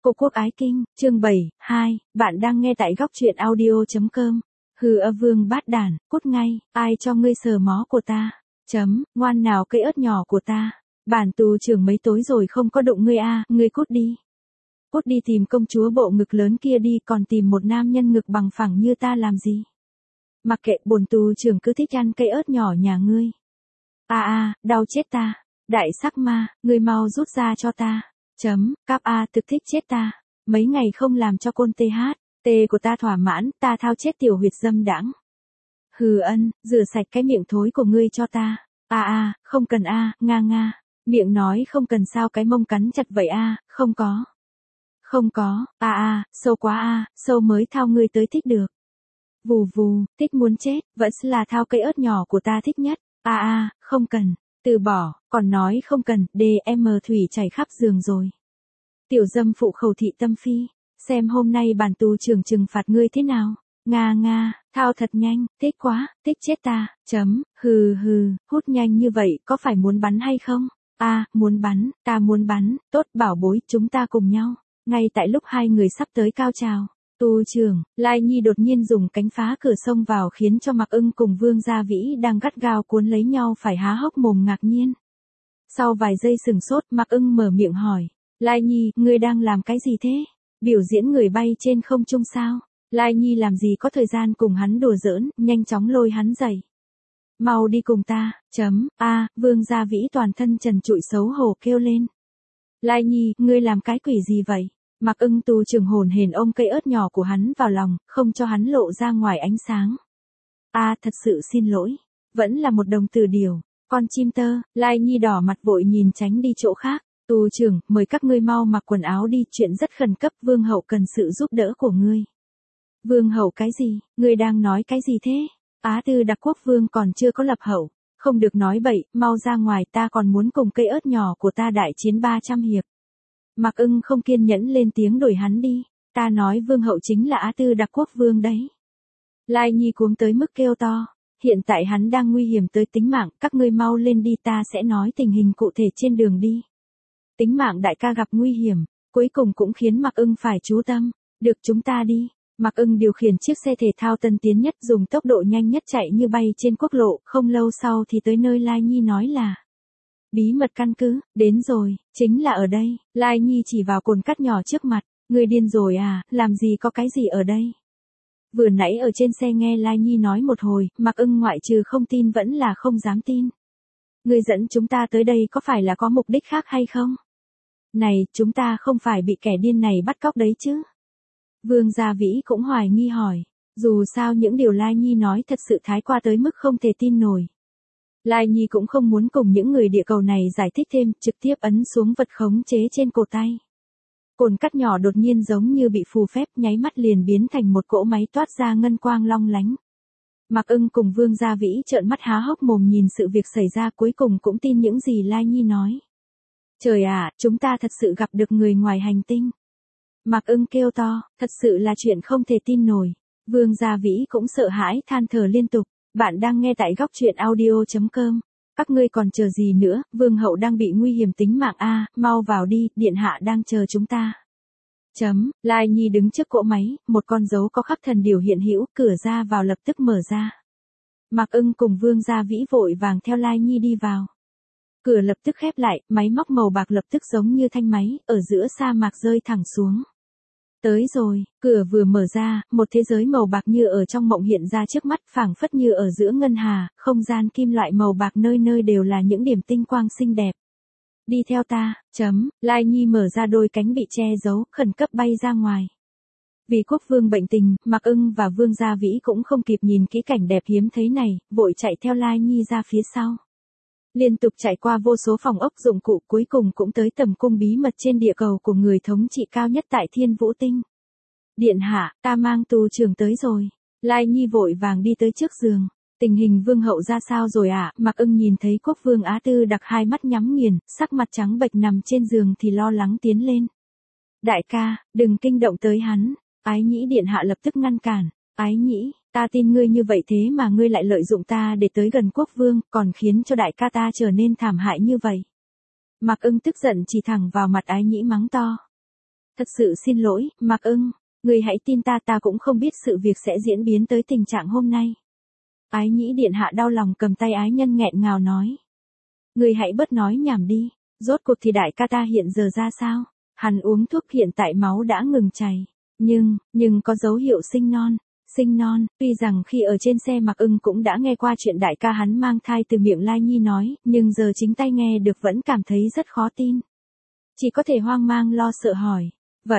Cô Quốc Ái Kinh, chương 7, 2, bạn đang nghe tại góc truyện audio.com. Hừ vương bát đản, cút ngay, ai cho ngươi sờ mó của ta? Ngoan nào cây ớt nhỏ của ta. Bản tù trưởng mấy tối rồi không có đụng ngươi a, ngươi cút đi. Cút đi tìm công chúa bộ ngực lớn kia đi, còn tìm một nam nhân ngực bằng phẳng như ta làm gì? Mặc kệ, bổn tù trưởng cứ thích ăn cây ớt nhỏ nhà ngươi. Đau chết ta. Đại sắc ma, ngươi mau rút ra cho ta. Cáp thực thích chết ta. Mấy ngày không làm cho côn tê của ta thỏa mãn, ta thao chết tiểu huyệt dâm đãng. Hừ ân, rửa sạch cái miệng thối của ngươi cho ta. Không cần nga. Miệng nói không cần sao cái mông cắn chặt vậy không có. Không có, sâu quá sâu mới thao ngươi tới thích được. Vù vù, thích muốn chết, vẫn là thao cây ớt nhỏ của ta thích nhất. Không cần. Từ bỏ, còn nói không cần, DM thủy chảy khắp giường rồi. Tiểu dâm phụ khẩu thị tâm phi, xem hôm nay bản tù trưởng trừng phạt ngươi thế nào. Nga, thao thật nhanh, thích quá, thích chết ta. Hừ, hút nhanh như vậy, có phải muốn bắn hay không? Muốn bắn, ta muốn bắn, tốt bảo bối, chúng ta cùng nhau. Ngay tại lúc hai người sắp tới cao trào, tù trưởng, Lai Nhi đột nhiên dùng cánh phá cửa xông vào khiến cho Mạc Ưng cùng Vương Gia Vĩ đang gắt gao cuốn lấy nhau phải há hốc mồm ngạc nhiên. Sau vài giây sừng sốt, Mạc Ưng mở miệng hỏi, Lai Nhi, ngươi đang làm cái gì thế? Biểu diễn người bay trên không trung sao? Lai Nhi làm gì có thời gian cùng hắn đùa giỡn, nhanh chóng lôi hắn dậy. Mau đi cùng ta. Vương Gia Vĩ toàn thân trần trụi xấu hổ kêu lên. Lai Nhi, ngươi làm cái quỷ gì vậy? Mạc Ưng tù trưởng hồn hển ôm cây ớt nhỏ của hắn vào lòng, không cho hắn lộ ra ngoài ánh sáng. Thật sự xin lỗi. Vẫn là một đồng từ điều. Con chim tơ, Lai Nhi đỏ mặt vội nhìn tránh đi chỗ khác. Tù trưởng, mời các ngươi mau mặc quần áo đi, chuyện rất khẩn cấp, vương hậu cần sự giúp đỡ của ngươi. Vương hậu cái gì? Ngươi đang nói cái gì thế? Á Tư Đặc Quốc vương còn chưa có lập hậu. Không được nói bậy, mau ra ngoài, ta còn muốn cùng cây ớt nhỏ của ta đại chiến 300 hiệp. Mạc Ưng không kiên nhẫn lên tiếng đuổi hắn đi. Ta nói vương hậu chính là Á Tư Đặc Quốc vương đấy. Lai Nhi cuống tới mức kêu to. Hiện tại hắn đang nguy hiểm tới tính mạng, các ngươi mau lên đi, ta sẽ nói tình hình cụ thể trên đường đi. Tính mạng đại ca gặp nguy hiểm, cuối cùng cũng khiến Mạc Ưng phải chú tâm. Được, chúng ta đi. Mạc Ưng điều khiển chiếc xe thể thao tân tiến nhất, dùng tốc độ nhanh nhất chạy như bay trên quốc lộ, không lâu sau thì tới nơi Lai Nhi nói là bí mật căn cứ. Đến rồi, chính là ở đây. Lai Nhi chỉ vào cồn cát nhỏ trước mặt. Ngươi điên rồi làm gì có cái gì ở đây? Vừa nãy ở trên xe nghe Lai Nhi nói một hồi, Mạc Ưng ngoại trừ không tin vẫn là không dám tin. Ngươi dẫn chúng ta tới đây có phải là có mục đích khác hay không? Này, chúng ta không phải bị kẻ điên này bắt cóc đấy chứ? Vương Gia Vĩ cũng hoài nghi hỏi. Dù sao những điều Lai Nhi nói thật sự thái qua tới mức không thể tin nổi. Lai Nhi cũng không muốn cùng những người địa cầu này giải thích thêm, trực tiếp ấn xuống vật khống chế trên cổ tay. Cồn cát nhỏ đột nhiên giống như bị phù phép, nháy mắt liền biến thành một cỗ máy toát ra ngân quang long lánh. Mạc Ưng cùng Vương Gia Vĩ trợn mắt há hốc mồm nhìn sự việc xảy ra, cuối cùng cũng tin những gì Lai Nhi nói. Trời chúng ta thật sự gặp được người ngoài hành tinh. Mạc Ưng kêu to, thật sự là chuyện không thể tin nổi. Vương Gia Vĩ cũng sợ hãi than thở liên tục. Bạn đang nghe tại góc truyện audio.com. Các ngươi còn chờ gì nữa, vương hậu đang bị nguy hiểm tính mạng mau vào đi, điện hạ đang chờ chúng ta. Lai Nhi đứng trước cỗ máy, một con dấu có khắc thần điều hiện hữu, cửa ra vào lập tức mở ra. Mạc Ưng cùng Vương Gia Vĩ vội vàng theo Lai Nhi đi vào. Cửa lập tức khép lại, máy móc màu bạc lập tức giống như thanh máy, ở giữa sa mạc rơi thẳng xuống. Tới rồi, cửa vừa mở ra, một thế giới màu bạc như ở trong mộng hiện ra trước mắt, phảng phất như ở giữa ngân hà, không gian kim loại màu bạc nơi nơi đều là những điểm tinh quang xinh đẹp. Đi theo ta. Lai Nhi mở ra đôi cánh bị che giấu, khẩn cấp bay ra ngoài. Vì quốc vương bệnh tình, Mạc Ưng và Vương Gia Vĩ cũng không kịp nhìn kỹ cảnh đẹp hiếm thấy này, vội chạy theo Lai Nhi ra phía sau. Liên tục chạy qua vô số phòng ốc dụng cụ, cuối cùng cũng tới tầm cung bí mật trên địa cầu của người thống trị cao nhất tại Thiên Vũ Tinh. Điện hạ, ta mang tù trưởng tới rồi. Lai Nhi vội vàng đi tới trước giường. Tình hình vương hậu ra sao rồi Mạc Ưng nhìn thấy quốc vương Á Tư Đặc hai mắt nhắm nghiền, sắc mặt trắng bệch nằm trên giường thì lo lắng tiến lên. Đại ca, đừng kinh động tới hắn. Ái Nhĩ điện hạ lập tức ngăn cản. Ái Nhĩ, ta tin ngươi như vậy thế mà ngươi lại lợi dụng ta để tới gần quốc vương, còn khiến cho đại ca ta trở nên thảm hại như vậy. Mạc Ưng tức giận chỉ thẳng vào mặt Ái Nhĩ mắng to. Thật sự xin lỗi, Mạc Ưng, người hãy tin ta, ta cũng không biết sự việc sẽ diễn biến tới tình trạng hôm nay. Ái Nhĩ điện hạ đau lòng cầm tay ái nhân nghẹn ngào nói. Người hãy bớt nói nhảm đi, rốt cuộc thì đại ca ta hiện giờ ra sao? Hắn uống thuốc hiện tại máu đã ngừng chảy, nhưng có dấu hiệu sinh non. Sinh non, tuy rằng khi ở trên xe Mạc Ưng cũng đã nghe qua chuyện đại ca hắn mang thai từ miệng Lai Nhi nói, nhưng giờ chính tay nghe được vẫn cảm thấy rất khó tin. Chỉ có thể hoang mang lo sợ hỏi,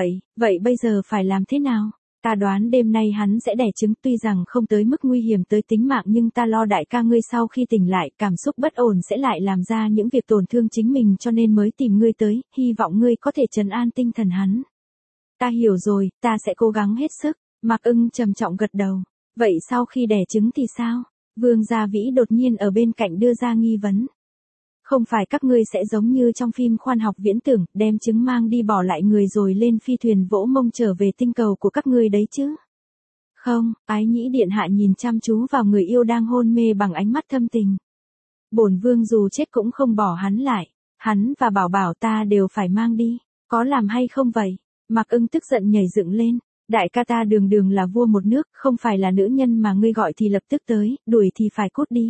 vậy bây giờ phải làm thế nào? Ta đoán đêm nay hắn sẽ đẻ trứng, tuy rằng không tới mức nguy hiểm tới tính mạng nhưng ta lo đại ca ngươi sau khi tỉnh lại cảm xúc bất ổn sẽ lại làm ra những việc tổn thương chính mình cho nên mới tìm ngươi tới, hy vọng ngươi có thể trấn an tinh thần hắn. Ta hiểu rồi, ta sẽ cố gắng hết sức. Mạc Ưng trầm trọng gật đầu. Vậy sau khi đẻ trứng thì sao? Vương Gia Vĩ đột nhiên ở bên cạnh đưa ra nghi vấn. Không phải các ngươi sẽ giống như trong phim khoa học viễn tưởng, đem trứng mang đi bỏ lại người rồi lên phi thuyền vỗ mông trở về tinh cầu của các ngươi đấy chứ? Không, Ái Nhĩ điện hạ nhìn chăm chú vào người yêu đang hôn mê bằng ánh mắt thâm tình. Bổn vương dù chết cũng không bỏ hắn lại, hắn và bảo bảo ta đều phải mang đi, có làm hay không vậy? Mạc Ưng tức giận nhảy dựng lên. Đại ca ta đường đường là vua một nước, không phải là nữ nhân mà ngươi gọi thì lập tức tới, đuổi thì phải cút đi.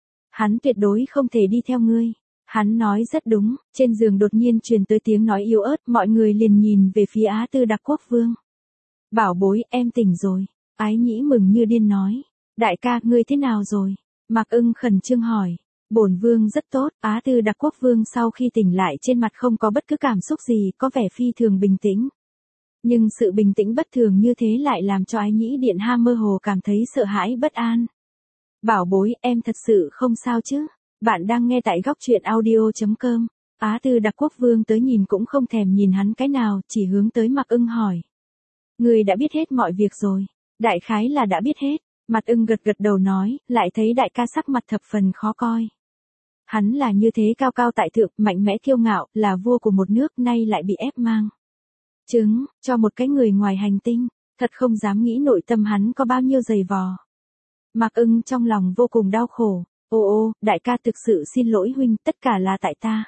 Hắn tuyệt đối không thể đi theo ngươi. Hắn nói rất đúng, trên giường đột nhiên truyền tới tiếng nói yếu ớt, mọi người liền nhìn về phía Á Tư Đặc Quốc Vương. Bảo bối, em tỉnh rồi. Ái Nhĩ mừng như điên nói. Đại ca, ngươi thế nào rồi? Mạc Ưng khẩn trương hỏi. Bổn vương rất tốt, Á Tư Đặc Quốc Vương sau khi tỉnh lại trên mặt không có bất cứ cảm xúc gì, có vẻ phi thường bình tĩnh. Nhưng sự bình tĩnh bất thường như thế lại làm cho Ái Nhĩ điện hạ mơ hồ cảm thấy sợ hãi bất an. Bảo bối, em thật sự không sao chứ? Bạn đang nghe tại góc truyện audio.com. Á Tư Đặc Quốc Vương tới nhìn cũng không thèm nhìn hắn cái nào, chỉ hướng tới Mạc Ưng hỏi. Người đã biết hết mọi việc rồi. Đại khái là đã biết hết. Mạc Ưng gật gật đầu nói, lại thấy đại ca sắc mặt thập phần khó coi. Hắn là như thế cao cao tại thượng, mạnh mẽ kiêu ngạo, là vua của một nước, nay lại bị ép mang trứng, cho một cái người ngoài hành tinh, thật không dám nghĩ nội tâm hắn có bao nhiêu dày vò. Mạc Ưng trong lòng vô cùng đau khổ, ô, đại ca thực sự xin lỗi huynh, tất cả là tại ta.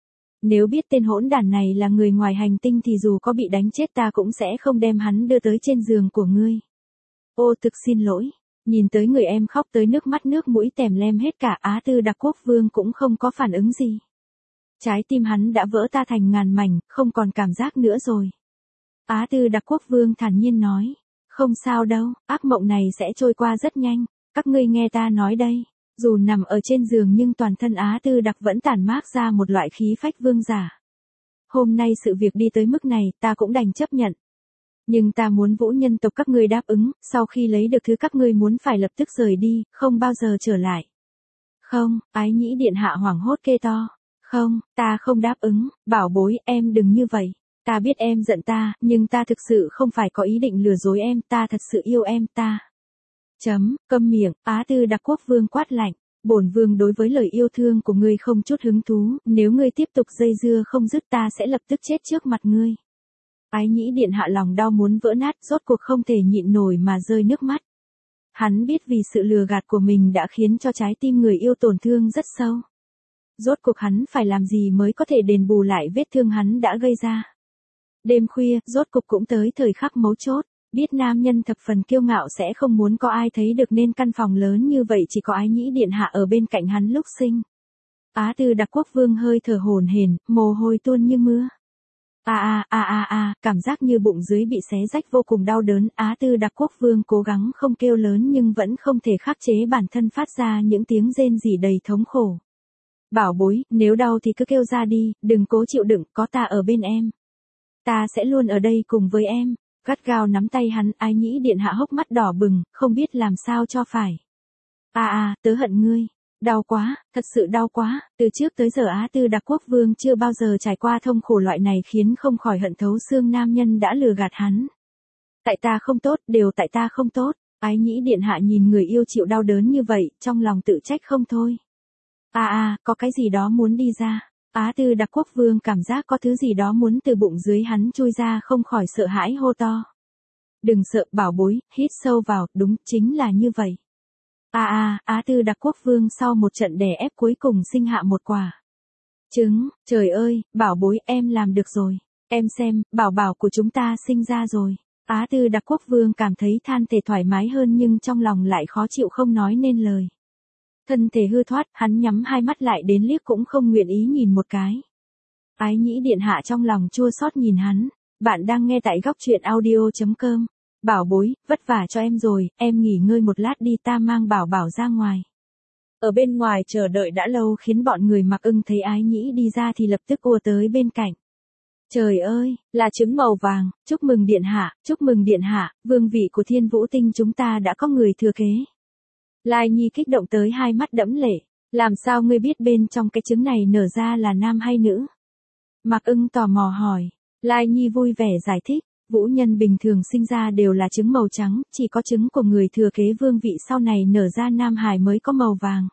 Nếu biết tên hỗn đản này là người ngoài hành tinh thì dù có bị đánh chết ta cũng sẽ không đem hắn đưa tới trên giường của ngươi. Ô thực xin lỗi, nhìn tới người em khóc tới nước mắt nước mũi tèm lem hết cả. Á Tư Đặc Quốc Vương cũng không có phản ứng gì. Trái tim hắn đã vỡ ta thành ngàn mảnh, không còn cảm giác nữa rồi. Á Tư Đặc Quốc Vương thản nhiên nói, không sao đâu, ác mộng này sẽ trôi qua rất nhanh, các ngươi nghe ta nói đây. Dù nằm ở trên giường nhưng toàn thân Á Tư Đặc vẫn tản mát ra một loại khí phách vương giả. Hôm nay sự việc đi tới mức này ta cũng đành chấp nhận. Nhưng ta muốn Vũ nhân tộc các ngươi đáp ứng, sau khi lấy được thứ các ngươi muốn phải lập tức rời đi, không bao giờ trở lại. Không, Ái Nhĩ điện hạ hoảng hốt kêu to. Không, ta không đáp ứng, bảo bối, em đừng như vậy. Ta biết em giận ta, nhưng ta thực sự không phải có ý định lừa dối em, ta thật sự yêu em, ta. Câm miệng, Á Tư Đặc Quốc Vương quát lạnh. Bổn vương đối với lời yêu thương của ngươi không chút hứng thú, nếu ngươi tiếp tục dây dưa không dứt ta sẽ lập tức chết trước mặt ngươi. Ái Nhĩ điện hạ lòng đau muốn vỡ nát, rốt cuộc không thể nhịn nổi mà rơi nước mắt. Hắn biết vì sự lừa gạt của mình đã khiến cho trái tim người yêu tổn thương rất sâu. Rốt cuộc hắn phải làm gì mới có thể đền bù lại vết thương hắn đã gây ra. Đêm khuya, rốt cục cũng tới thời khắc mấu chốt. Biết nam nhân thập phần kiêu ngạo sẽ không muốn có ai thấy được nên căn phòng lớn như vậy chỉ có Ái Nhĩ điện hạ ở bên cạnh hắn lúc sinh. Á Tư Đặc Quốc Vương hơi thở hổn hển, mồ hôi tuôn như mưa. Cảm giác như bụng dưới bị xé rách vô cùng đau đớn. Á Tư Đặc Quốc Vương cố gắng không kêu lớn nhưng vẫn không thể khắc chế bản thân phát ra những tiếng rên rỉ đầy thống khổ. Bảo bối, nếu đau thì cứ kêu ra đi, đừng cố chịu đựng, có ta ở bên em. Ta sẽ luôn ở đây cùng với em. Gắt gao nắm tay hắn, Ái Nhĩ điện hạ hốc mắt đỏ bừng, không biết làm sao cho phải. Tớ hận ngươi. Đau quá, thật sự đau quá, từ trước tới giờ Á Tư Đặc Quốc Vương chưa bao giờ trải qua thông khổ loại này khiến không khỏi hận thấu xương nam nhân đã lừa gạt hắn. Tại ta không tốt, đều tại ta không tốt. Ái Nhĩ điện hạ nhìn người yêu chịu đau đớn như vậy, trong lòng tự trách không thôi. Có cái gì đó muốn đi ra. Á Tư Đặc Quốc Vương cảm giác có thứ gì đó muốn từ bụng dưới hắn chui ra không khỏi sợ hãi hô to. Đừng sợ bảo bối, hít sâu vào, đúng, chính là như vậy. Á Tư Đặc Quốc Vương sau một trận đè ép cuối cùng sinh hạ một quả trứng, trời ơi, bảo bối em làm được rồi. Em xem, bảo bảo của chúng ta sinh ra rồi. Á Tư Đặc Quốc Vương cảm thấy than thể thoải mái hơn nhưng trong lòng lại khó chịu không nói nên lời. Thân thể hư thoát, hắn nhắm hai mắt lại đến liếc cũng không nguyện ý nhìn một cái. Ái Nhĩ điện hạ trong lòng chua xót nhìn hắn. Bạn đang nghe tại góc truyện audio.com. Bảo bối, vất vả cho em rồi, em nghỉ ngơi một lát đi, ta mang bảo bảo ra ngoài. Ở bên ngoài chờ đợi đã lâu khiến bọn người Mặc Ưng thấy Ái Nhĩ đi ra thì lập tức ùa tới bên cạnh. Trời ơi, là trứng màu vàng, chúc mừng điện hạ, vương vị của Thiên Vũ Tinh chúng ta đã có người thừa kế. Lai Nhi kích động tới hai mắt đẫm lệ, làm sao ngươi biết bên trong cái trứng này nở ra là nam hay nữ? Mặc Ưng tò mò hỏi, Lai Nhi vui vẻ giải thích, vũ nhân bình thường sinh ra đều là trứng màu trắng, chỉ có trứng của người thừa kế vương vị sau này nở ra nam hài mới có màu vàng.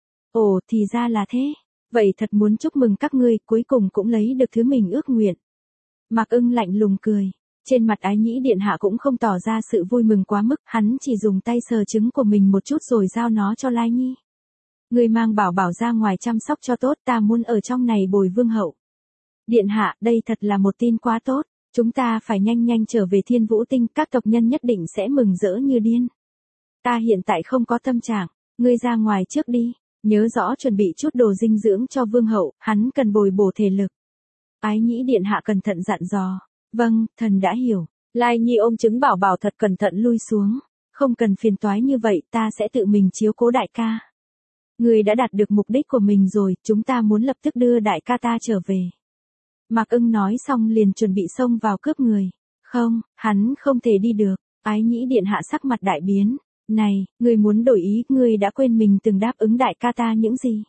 Ồ, thì ra là thế, vậy thật muốn chúc mừng các ngươi, cuối cùng cũng lấy được thứ mình ước nguyện. Mặc Ưng lạnh lùng cười, trên mặt Ái Nhĩ điện hạ cũng không tỏ ra sự vui mừng quá mức, hắn chỉ dùng tay sờ trứng của mình một chút rồi giao nó cho Lai Nhi. Ngươi mang bảo bảo ra ngoài chăm sóc cho tốt, ta muốn ở trong này bồi vương hậu. Điện hạ, đây thật là một tin quá tốt, chúng ta phải nhanh nhanh trở về Thiên Vũ Tinh, các tộc nhân nhất định sẽ mừng rỡ như điên. Ta hiện tại không có tâm trạng, ngươi ra ngoài trước đi, nhớ rõ chuẩn bị chút đồ dinh dưỡng cho vương hậu, hắn cần bồi bổ thể lực. Ái Nhĩ điện hạ cẩn thận dặn dò, vâng, thần đã hiểu. Lai Nhi ôm trứng bảo bảo thật cẩn thận lui xuống, không cần phiền toái như vậy, ta sẽ tự mình chiếu cố đại ca. Ngươi đã đạt được mục đích của mình rồi, chúng ta muốn lập tức đưa đại ca ta trở về. Mặc Ưng nói xong liền chuẩn bị xông vào cướp người. Không, hắn không thể đi được. Ái Nhĩ điện hạ sắc mặt đại biến. Này, ngươi muốn đổi ý, ngươi đã quên mình từng đáp ứng đại ca ta những gì?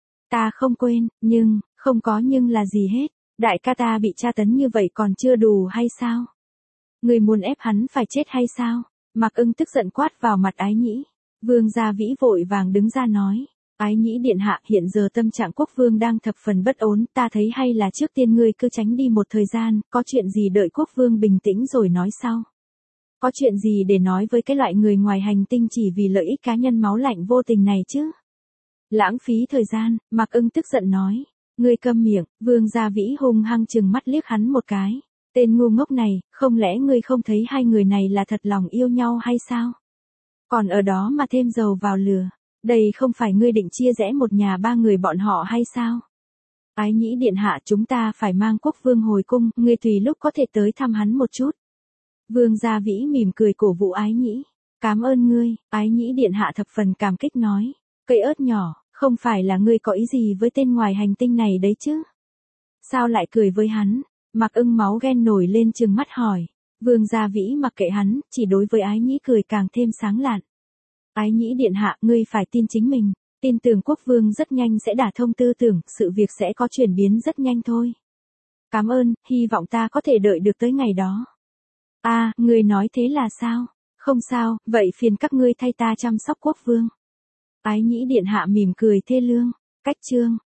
Ta không quên, nhưng, không có nhưng là gì hết. Đại ca ta bị tra tấn như vậy còn chưa đủ hay sao? Ngươi muốn ép hắn phải chết hay sao? Mặc Ưng tức giận quát vào mặt Ái Nhĩ. Vương Gia Vĩ vội vàng đứng ra nói. Ái Nhĩ điện hạ, hiện giờ tâm trạng quốc vương đang thập phần bất ổn, ta thấy hay là trước tiên ngươi cứ tránh đi một thời gian, có chuyện gì đợi quốc vương bình tĩnh rồi nói sau. Có chuyện gì để nói với cái loại người ngoài hành tinh chỉ vì lợi ích cá nhân máu lạnh vô tình này chứ? Lãng phí thời gian, Mặc Ưng tức giận nói. Ngươi câm miệng, Vương Gia Vĩ hung hăng chừng mắt liếc hắn một cái. Tên ngu ngốc này, không lẽ ngươi không thấy hai người này là thật lòng yêu nhau hay sao? Còn ở đó mà thêm dầu vào lửa. Đây không phải ngươi định chia rẽ một nhà ba người bọn họ hay sao? Ái Nhĩ điện hạ, chúng ta phải mang quốc vương hồi cung, ngươi tùy lúc có thể tới thăm hắn một chút. Vương Gia Vĩ mỉm cười cổ vũ Ái Nhĩ. Cảm ơn ngươi, Ái Nhĩ điện hạ thập phần cảm kích nói. Cây ớt nhỏ, không phải là ngươi có ý gì với tên ngoài hành tinh này đấy chứ? Sao lại cười với hắn? Mặc Ưng máu ghen nổi lên trừng mắt hỏi. Vương Gia Vĩ mặc kệ hắn, chỉ đối với Ái Nhĩ cười càng thêm sáng lạn. Ái Nhĩ điện hạ, ngươi phải tin chính mình, tin tưởng quốc vương rất nhanh sẽ đả thông tư tưởng, sự việc sẽ có chuyển biến rất nhanh thôi. Cảm ơn, hy vọng ta có thể đợi được tới ngày đó. À, ngươi nói thế là sao? Không sao, vậy phiền các ngươi thay ta chăm sóc quốc vương. Ái Nhĩ điện hạ mỉm cười thê lương. Cách chương